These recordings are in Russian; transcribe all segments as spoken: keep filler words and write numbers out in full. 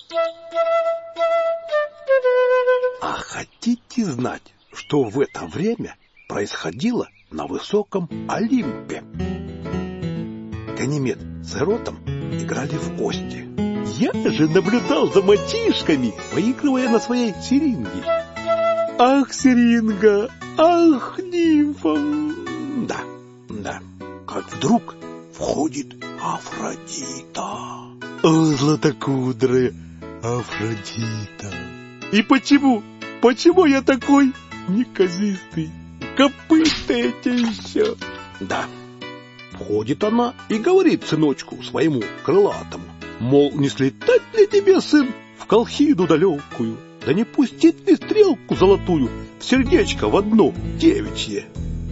А хотите знать, что в это время происходило на высоком Олимпе? Ганимед с Иродом играли в кости. Я же наблюдал за мальчишками, поигрывая на своей сиринге. Ах, сиринга, ах, нимфа. Да, да. Как вдруг входит Афродита. О, златокудрая Афродита. И почему? Почему я такой неказистый? Копыта эти еще. Да. Входит она и говорит сыночку своему крылатому, мол, не слетать ли тебе, сын, в Колхиду далекую, да не пустить ли стрелку золотую в сердечко в одно девичье.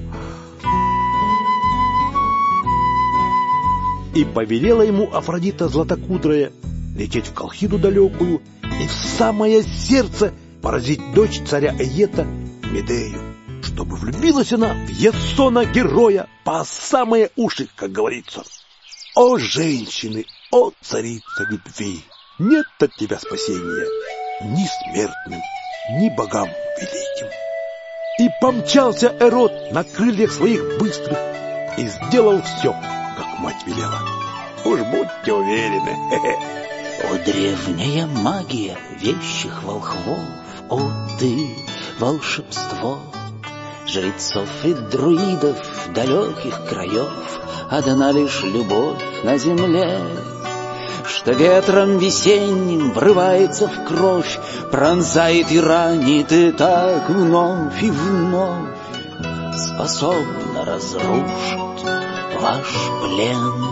И повелела ему Афродита златокудрая лететь в Колхиду далекую и в самое сердце поразить дочь царя Эета Медею, чтобы влюбилась она в Ясона героя по самые уши, как говорится. О, женщины, о, царица любви, нет от тебя спасения ни смертным, ни богам великим. И помчался Ирод на крыльях своих быстрых и сделал все, как мать велела. Уж будьте уверены. О, древняя магия вещих волхвов, о, ты, волшебство, жрецов и друидов далеких краев, одна лишь любовь на земле, что ветром весенним врывается в кровь, пронзает и ранит, и так вновь и вновь способна разрушить ваш плен.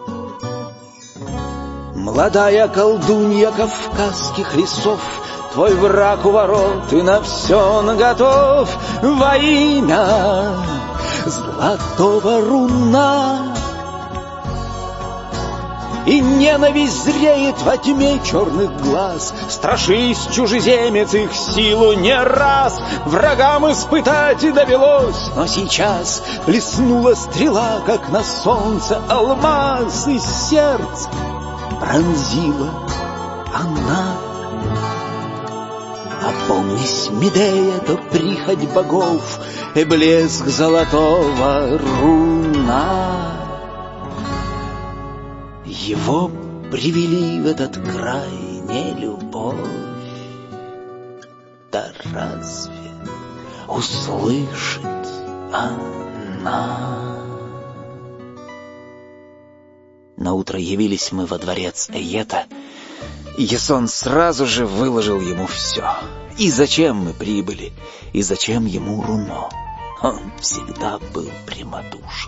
Молодая колдунья кавказских лесов, твой враг у ворот и на все наготов во имя золотого руна. И ненависть зреет во тьме черных глаз, страшись, чужеземец, их силу не раз врагам испытать и довелось. Но сейчас блеснула стрела, как на солнце алмаз, и сердце пронзила она. Опомнись, Медея, то прихоть богов и блеск золотого руна. Его привели в этот край не любовь, да разве услышит она? Наутро явились мы во дворец Эета, и Ясон сразу же выложил ему все. И зачем мы прибыли, и зачем ему руно. Он всегда был прямодушен.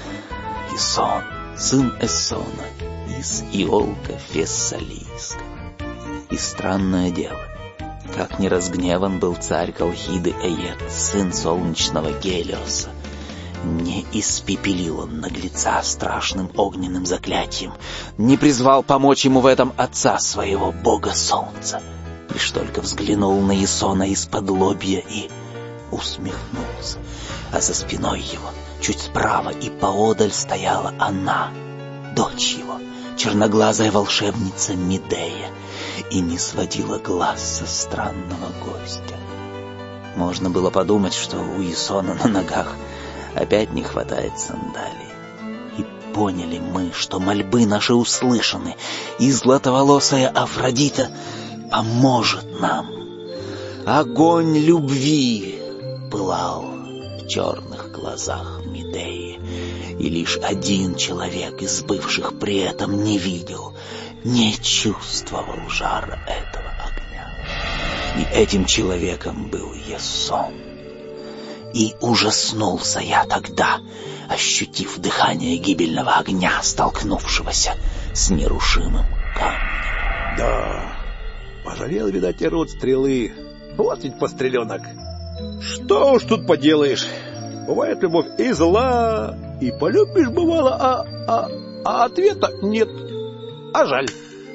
Ясон, сын Эссона, из Иолка Фессалийского. И странное дело, как не разгневан был царь Колхиды Эет, сын солнечного Гелиоса, не испепелил он наглеца страшным огненным заклятием, не призвал помочь ему в этом отца своего, бога солнца, лишь только взглянул на Ясона из-под лобья и усмехнулся, а за спиной его, чуть справа и поодаль, стояла она, дочь его, черноглазая волшебница Медея, и не сводила глаз со странного гостя. Можно было подумать, что у Ясона на ногах опять не хватает сандалий. И поняли мы, что мольбы наши услышаны, и златоволосая Афродита поможет нам. Огонь любви пылал в черных глазах Медеи, и лишь один человек из бывших при этом не видел, не чувствовал жара этого огня. И этим человеком был Ясон. И ужаснулся я тогда, ощутив дыхание гибельного огня, столкнувшегося с нерушимым камнем. Да, пожалел, видать, Ирод стрелы. Вот ведь постреленок. Что уж тут поделаешь. Бывает любовь и зла, и полюбишь бывало, а, а, а ответа нет. А жаль.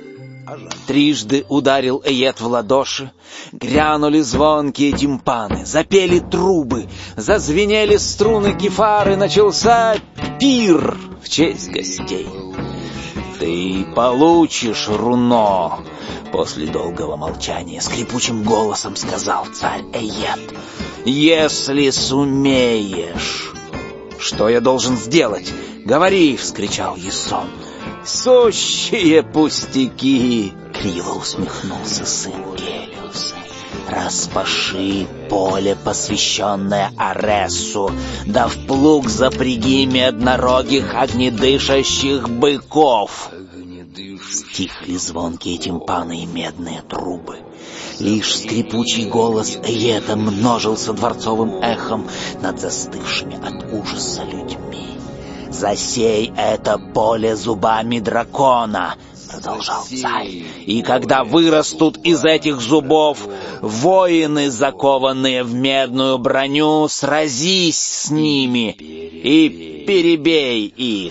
Трижды ударил Эет в ладоши, грянули звонкие тимпаны, запели трубы, зазвенели струны кефары, начался пир в честь гостей. Ты получишь руно. После долгого молчания скрипучим голосом сказал царь Эйет. Если сумеешь. Что я должен сделать? Говори, вскричал Ясон. Сущие пустяки, криво усмехнулся сын Гелиуса. Распаши поле, посвященное Аресу, да в плуг запряги меднорогих огнедышащих быков. Стихли звонкие тимпаны и медные трубы. Лишь скрипучий голос Эйета множился дворцовым эхом над застывшими от ужаса людьми. «Засей это поле зубами дракона!» — продолжал царь. «И когда вырастут из этих зубов воины, закованные в медную броню, сразись с ними и перебей их.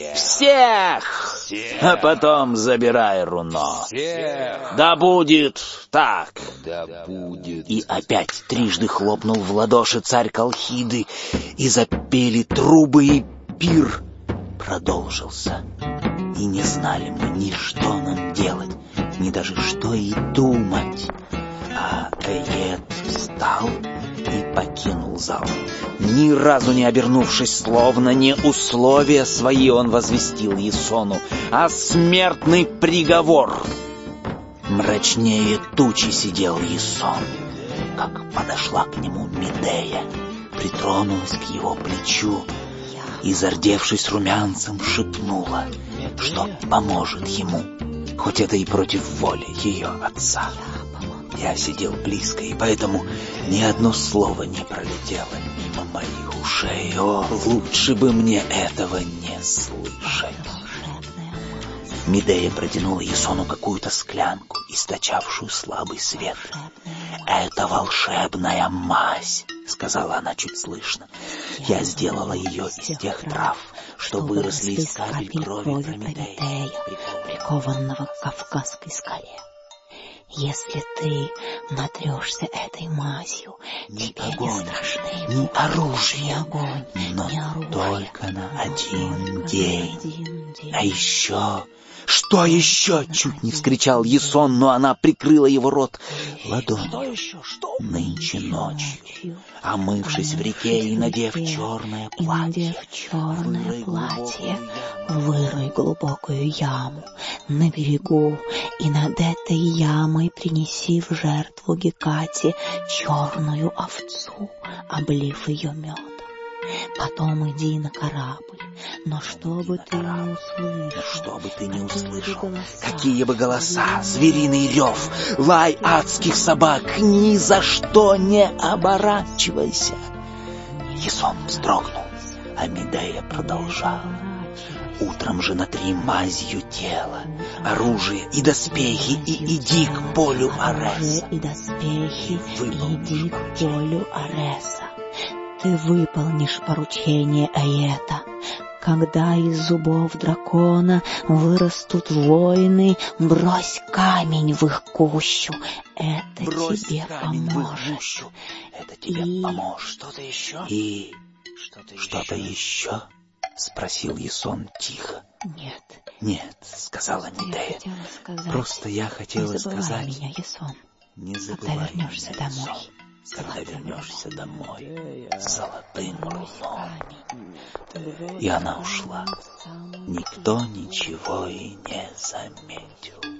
Всех! А потом забирай руно. Да будет так!» И опять трижды хлопнул в ладоши царь Колхиды, и запели трубы, и пир продолжился. И не знали мы ни что нам делать, ни даже что и думать. А Эйет встал и покинул зал. Ни разу не обернувшись, словно не условия свои он возвестил Ясону, а смертный приговор. Мрачнее тучи сидел Ясон, как подошла к нему Медея, притронулась к его плечу и, зардевшись румянцем, шепнула, что поможет ему, хоть это и против воли ее отца. Я сидел близко, и поэтому ни одно слово не пролетело мимо моих ушей. О, лучше бы мне этого не слышать. Медея протянула Ясону какую-то склянку, источавшую слабый свет. «Это волшебная мазь», — сказала она чуть слышно. «Я сделала ее из тех трав, что выросли из капель крови Прометея, прикованного к Кавказской скале. Если ты натрешься этой мазью, ни тебе огонь, не страшны ни оружие, ни огонь, но ни оружие, только на один только день. на один день. А еще...» «Что еще?» — чуть не вскричал Ясон, но она прикрыла его рот ладонью. Что еще? Что? «Нынче ночью, омывшись в реке и надев черное и платье, надев черное вырой платье, глубокую вырой глубокую яму на берегу, и над этой ямой принеси в жертву Гекате черную овцу, облив ее медом. Потом иди на корабль, но чтобы ты не услышал, что бы ты не какие бы услышал, голоса, какие бы голоса, звериный рев, лай адских собак, ни за что не оборачивайся!» Ясон вздрогнул, а Медея продолжала. «Утром же натри мазью тело, оружие и доспехи, и иди к полю Ареса. и доспехи, и Выполнишь иди к полю Ареса. Ты выполнишь поручение Эйета. Когда из зубов дракона вырастут воины, брось камень в их гущу. Это Брось тебе камень в их поможет. гущу. Это тебе И поможет. Что-то еще? И Что-то, что-то еще?» — спросил Ясон тихо. нет, «Нет», — сказала я Медея. хотела сказать, «Просто я не хотела забывай сказать...» меня, Ясон, «Не когда забывай вернешься меня, домой. Ясон, когда Золотым вернешься домой Медея. с золотым Брось руном». камень. И она ушла. Никто ничего и не заметил.